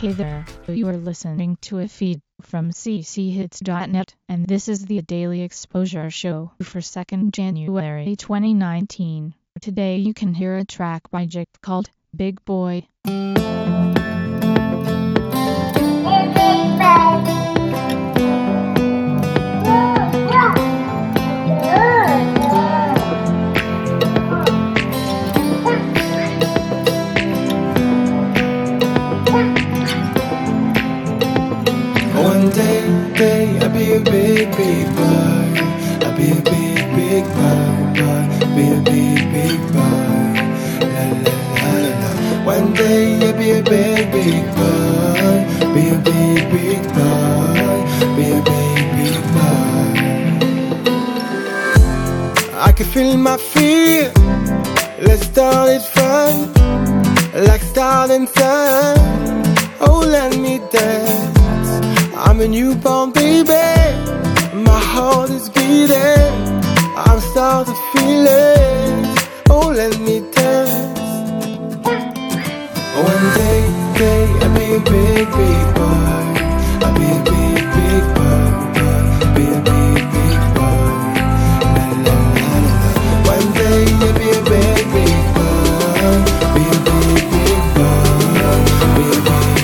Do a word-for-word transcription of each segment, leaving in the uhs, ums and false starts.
Hey there, you are listening to a feed from c c hits dot net, and this is the Daily Exposure Show for second January twenty nineteen. Today you can hear a track by Jake called Big Boy. One day, day, I'll be a big, big boy. I'll be a big, big boy, boy. Be a big, big boy. La la la la la. One day, I'll be a big, big boy. Be a big, big boy. Be a big, big boy. I can feel my feet. Let's start it fun, like starting sun. Oh, let me dance. I'm a newborn baby, my heart is beating, I'm starting to feel it, oh let me dance. One day, day, I'll be a big, big boy, I'll be a big, big boy, boy. Be a big, big boy, la la la la la. One day, I'll be a big, big boy, be a big, big boy, be a big, big boy.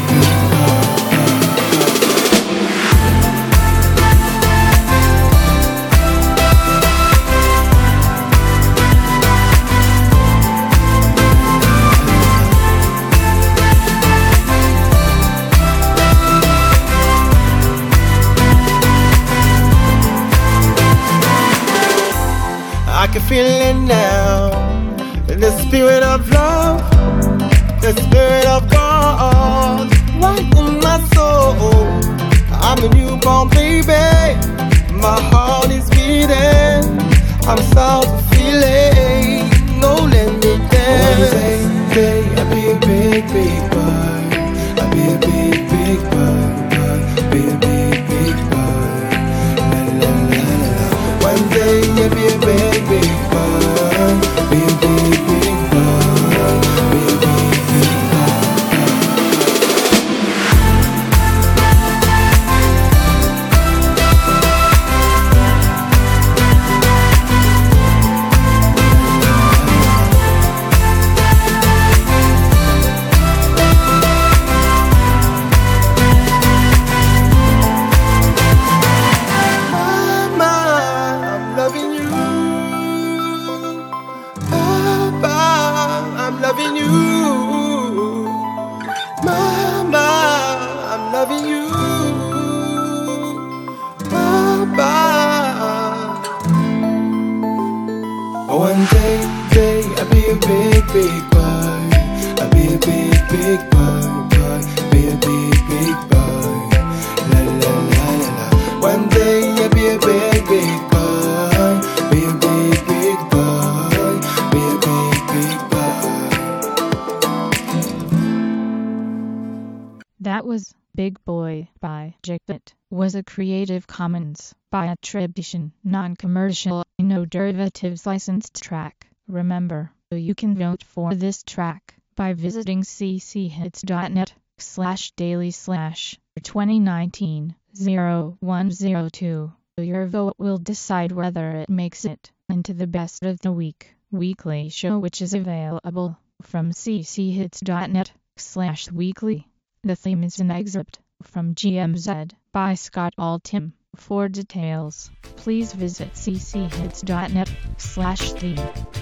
I can feel it now, the spirit of love, the spirit of God, right in my soul. I'm a newborn baby, my heart is beating, I'm starting to feel it, no let me dance. One day, day, I'll be a big, big boy, I'll be a big, big boy, boy. Be a big, big boy, la la la la la. One day, I'll be a big, big boy, be a big, big boy, be a big, big boy. I'm loving you, Mama, I'm loving you, Papa. One day, day, I'll be a big, big boy, I'll be a big, big boy, boy. Be a big, big boy, la la la la la. One day, I'll be a big, big boy, be a big, big boy, be a big, big boy. That was Big Boy by Jake. That was a Creative Commons by attribution, non-commercial, no derivatives licensed track. Remember, you can vote for this track by visiting c c hits dot net slash daily slash twenty nineteen oh one oh two. Your vote will decide whether it makes it into the best of the week weekly show, which is available from c c hits dot net slash weekly. The theme is an excerpt from G M Z by Scott Altham. For details, please visit c c hits dot net slash theme.